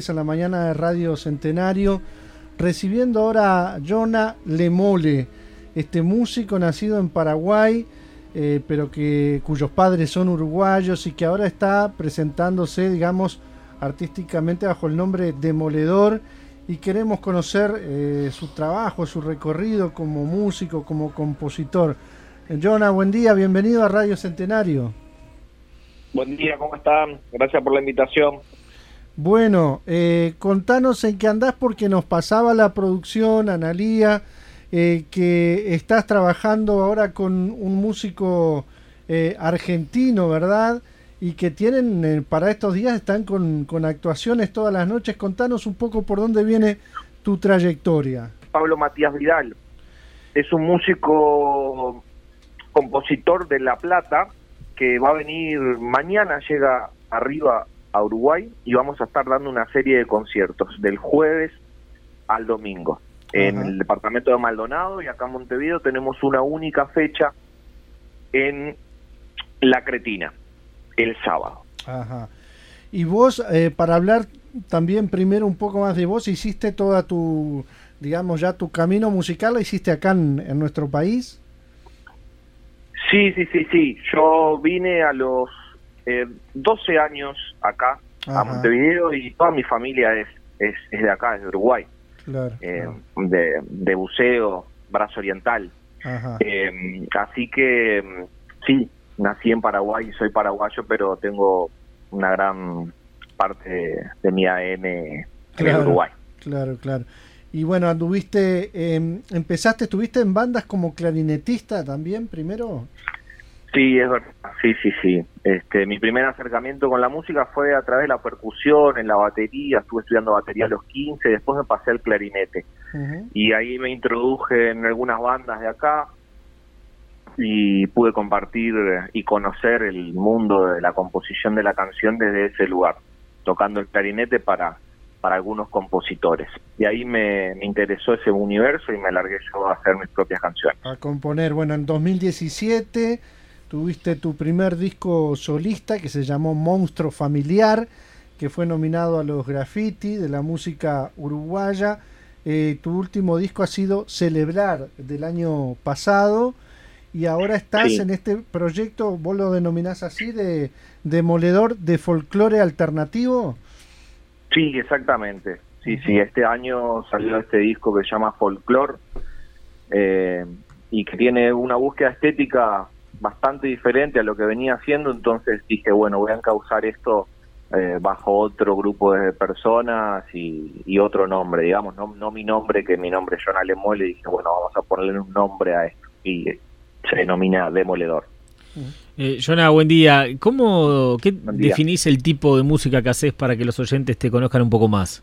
en la mañana de Radio Centenario, recibiendo ahora a Jonah Lemole, este músico nacido en Paraguay, pero cuyos padres son uruguayos y que ahora está presentándose, digamos, artísticamente bajo el nombre Demoledor, y queremos conocer su trabajo, su recorrido como músico, como compositor. Jonah, buen día, bienvenido a Radio Centenario. Buen día, ¿cómo están? Gracias por la invitación. Bueno, contanos en qué andás, porque nos pasaba la producción, Analía, que estás trabajando ahora con un músico argentino, ¿verdad? Y que tienen, para estos días, están con actuaciones todas las noches. Contanos un poco por dónde viene tu trayectoria. Pablo Matías Vidal es un músico compositor de La Plata que va a venir mañana, llega arriba a Uruguay y vamos a estar dando una serie de conciertos del jueves al domingo. En el departamento de Maldonado y acá en Montevideo tenemos una única fecha en La Cretina, el sábado. Ajá. Y vos, para hablar también primero un poco más de vos, hiciste toda tu, digamos, ya tu camino musical, ¿la hiciste acá en nuestro país? Sí. Yo vine a los 12 años acá, a Montevideo, y toda mi familia es de acá, es de Uruguay. Claro. De buceo, brazo oriental. Así que sí, nací en Paraguay y soy paraguayo, pero tengo una gran parte de mi ADN en Uruguay. Claro. Y bueno, estuviste en bandas como clarinetista también primero. Sí, es verdad, sí. Mi primer acercamiento con la música fue a través de la percusión, en la batería. Estuve estudiando batería a los 15, después me pasé al clarinete. Y ahí me introduje en algunas bandas de acá y pude compartir y conocer el mundo de la composición de la canción desde ese lugar, tocando el clarinete para algunos compositores. Y ahí me interesó ese universo y me largué yo a hacer mis propias canciones. A componer. Bueno, en 2017 tuviste tu primer disco solista que se llamó Monstruo Familiar, que fue nominado a los Graffiti de la música uruguaya. Tu último disco ha sido Celebrar, del año pasado, y ahora estás en este proyecto, vos lo denominás así, de Demoledor de folclore alternativo. Sí, exactamente. Sí, este año salió este disco que se llama Folklore, y que tiene una búsqueda estética bastante diferente a lo que venía haciendo. Entonces dije, bueno, voy a encauzar esto bajo otro grupo de personas y otro nombre, digamos, no mi nombre, que mi nombre es Jonah Lemole. Dije, bueno, vamos a ponerle un nombre a esto, y se denomina Demoledor. Jonah, buen día. ¿Qué definís el tipo de música que haces para que los oyentes te conozcan un poco más?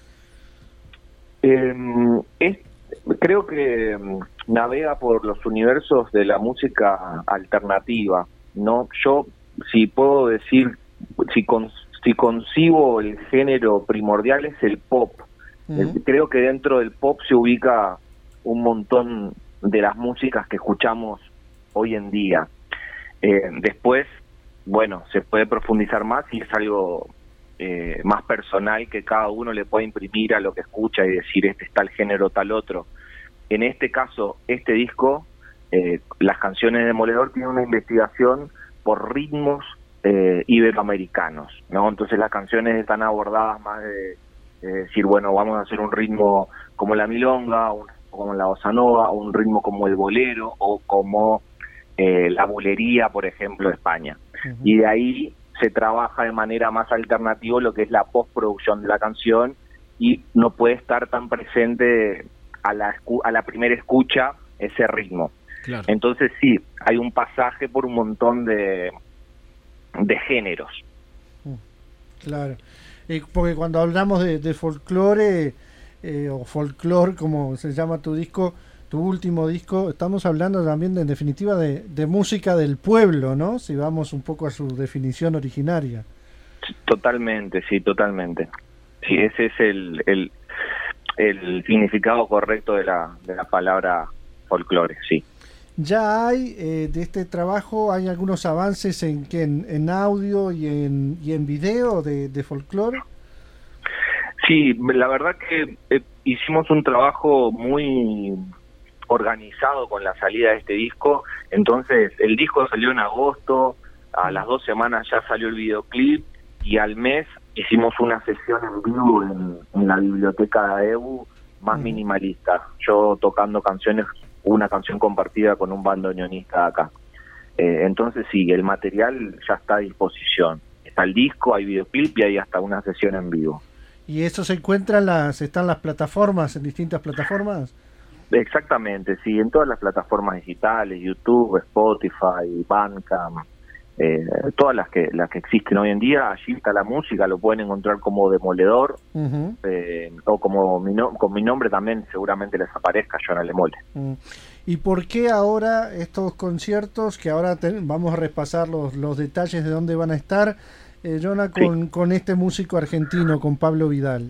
Creo que navega por los universos de la música alternativa, ¿no? Yo, si puedo decir, si concibo el género primordial, es el pop. Creo que dentro del pop se ubica un montón de las músicas que escuchamos hoy en día. Después, bueno, se puede profundizar más y es algo más personal, que cada uno le puede imprimir a lo que escucha y decir, este es tal género, tal otro. En este caso, este disco, las canciones de Demoledor tienen una investigación por ritmos iberoamericanos, ¿no? Entonces las canciones están abordadas más de decir, bueno, vamos a hacer un ritmo como la milonga, o como la bossa nova, o un ritmo como el bolero, o como la bulería, por ejemplo, de España. Y de ahí se trabaja de manera más alternativa lo que es la postproducción de la canción, y no puede estar tan presente a la primera escucha ese ritmo. Claro. Entonces sí, hay un pasaje por un montón de géneros. Claro, porque cuando hablamos de folclore, o folclore, como se llama tu disco, tu último disco, estamos hablando también en definitiva de música del pueblo, ¿no? Si vamos un poco a su definición originaria. Totalmente, sí, totalmente. Sí, ese es el significado correcto de la palabra folclore, sí. Ya hay, de este trabajo, hay algunos avances en audio y en video de folclore. Sí, la verdad que hicimos un trabajo muy organizado con la salida de este disco. Entonces el disco salió en agosto, a las 2 semanas ya salió el videoclip y al mes hicimos una sesión en vivo en la biblioteca de EBU más minimalista, yo tocando canciones, una canción compartida con un bandoneonista de acá. Entonces sí, el material ya está a disposición, está el disco, hay videoclip y hay hasta una sesión en vivo. ¿Y eso se encuentra están las plataformas, en distintas plataformas? Exactamente, sí, en todas las plataformas digitales, YouTube, Spotify, Bandcamp, todas las que existen hoy en día. Allí está la música, lo pueden encontrar como Demoledor, o como con mi nombre también seguramente les aparezca, Jonah Lemole. ¿Y por qué ahora estos conciertos, que ahora vamos a repasar los detalles de dónde van a estar, Jonah, con este músico argentino, con Pablo Vidal?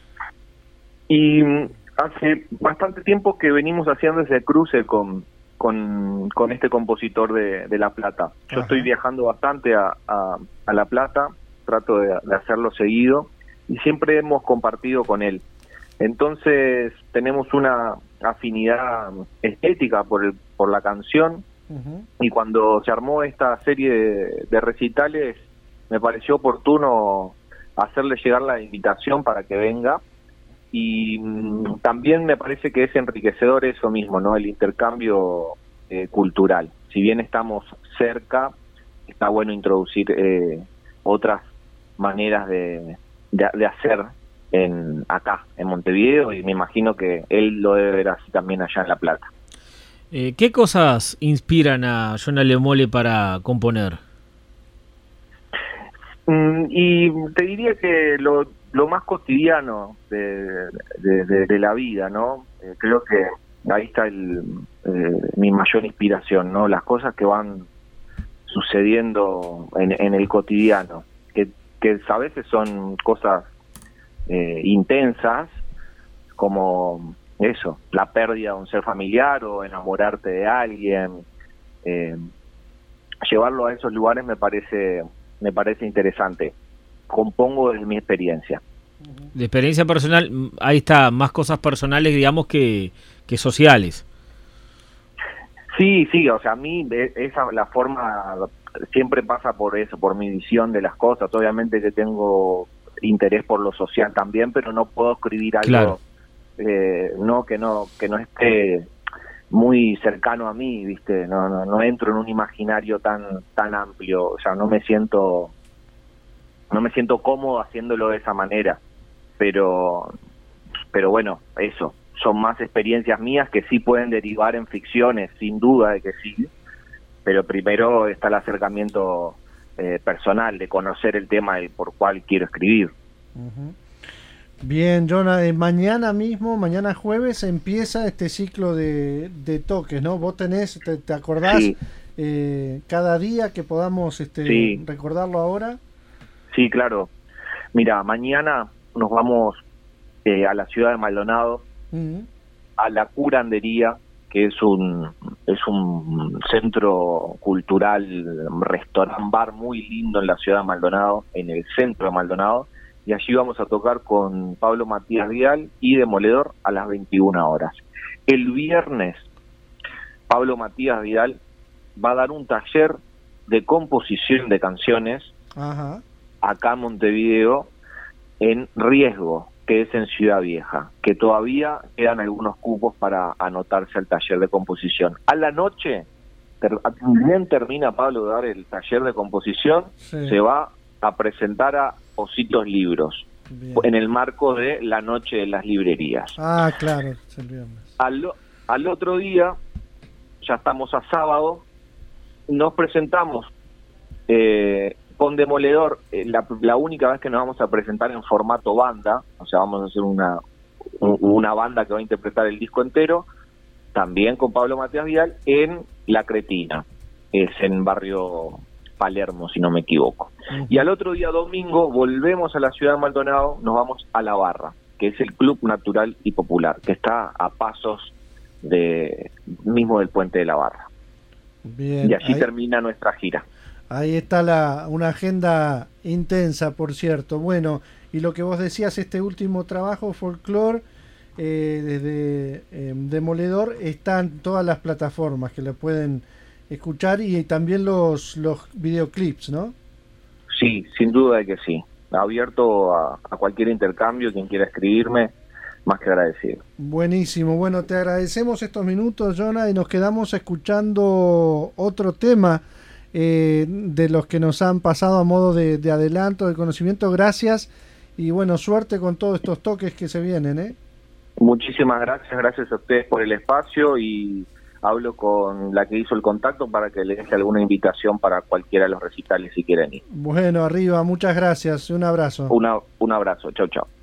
Y hace bastante tiempo que venimos haciendo ese cruce con este compositor de La Plata. Yo estoy viajando bastante a La Plata, trato de hacerlo seguido y siempre hemos compartido con él. Entonces tenemos una afinidad estética por la canción, y cuando se armó esta serie de recitales me pareció oportuno hacerle llegar la invitación para que venga. Y también me parece que es enriquecedor eso mismo, ¿no? El intercambio cultural. Si bien estamos cerca, está bueno introducir otras maneras de hacer acá, en Montevideo, y me imagino que él lo debe ver así también allá en La Plata. ¿Qué cosas inspiran a Jonah Lemole para componer? Y te diría que lo más cotidiano de la vida, ¿no? Creo que ahí está mi mayor inspiración, ¿no? Las cosas que van sucediendo en el cotidiano, que a veces son cosas intensas, como eso, la pérdida de un ser familiar o enamorarte de alguien. Llevarlo a esos lugares me parece interesante. Compongo de mi experiencia. De experiencia personal, ahí está, más cosas personales, digamos, que sociales. Sí, o sea, a mí la forma siempre pasa por eso, por mi visión de las cosas. Obviamente que tengo interés por lo social también, pero no puedo escribir algo que no esté muy cercano a mí, ¿viste? No entro en un imaginario tan amplio, o sea, no me siento cómodo haciéndolo de esa manera, pero bueno, eso, son más experiencias mías que sí pueden derivar en ficciones, sin duda de que sí, pero primero está el acercamiento personal, de conocer el tema por cual quiero escribir. Bien, Jonah, mañana jueves, empieza este ciclo de toques, ¿no? Vos ¿te acordás cada día que podamos recordarlo ahora? Sí, claro. Mira, mañana nos vamos a la ciudad de Maldonado, a la Curandería, que es un centro cultural, restaurant bar muy lindo en la ciudad de Maldonado, en el centro de Maldonado, y allí vamos a tocar con Pablo Matías Vidal y Demoledor a las 21 horas. El viernes, Pablo Matías Vidal va a dar un taller de composición de canciones acá en Montevideo, en Riesgo, que es en Ciudad Vieja, que todavía quedan algunos cupos para anotarse al taller de composición. A la noche, bien termina Pablo de dar el taller de composición, se va a presentar a Ositos Libros, en el marco de la Noche de las Librerías. Ah, claro, es el viernes. Al otro día, ya estamos a sábado, nos presentamos con Demoledor, la única vez que nos vamos a presentar en formato banda, o sea, vamos a hacer una banda que va a interpretar el disco entero, también con Pablo Matías Vidal, en La Cretina, es en barrio Palermo, si no me equivoco. Y al otro día, domingo, volvemos a la ciudad de Maldonado, nos vamos a La Barra, que es el Club Natural y Popular, que está a pasos mismo del puente de La Barra. Bien, y allí termina nuestra gira. Ahí está una agenda intensa, por cierto. Bueno, y Y lo que vos decías, este último trabajo, Folklore, desde Demoledor, está en todas las plataformas que lo pueden escuchar, y también los videoclips, ¿no? Sí, sin duda de que sí. Abierto a cualquier intercambio, quien quiera escribirme, más que agradecido. Buenísimo. Bueno, te agradecemos estos minutos, Jonah, y nos quedamos escuchando otro tema de los que nos han pasado a modo de adelanto, de conocimiento. Gracias, y bueno, suerte con todos estos toques que se vienen, ¿eh? Muchísimas gracias a ustedes por el espacio, y hablo con la que hizo el contacto para que le deje alguna invitación para cualquiera de los recitales si quieren ir. Bueno, arriba, muchas gracias, un abrazo. Un abrazo, chau.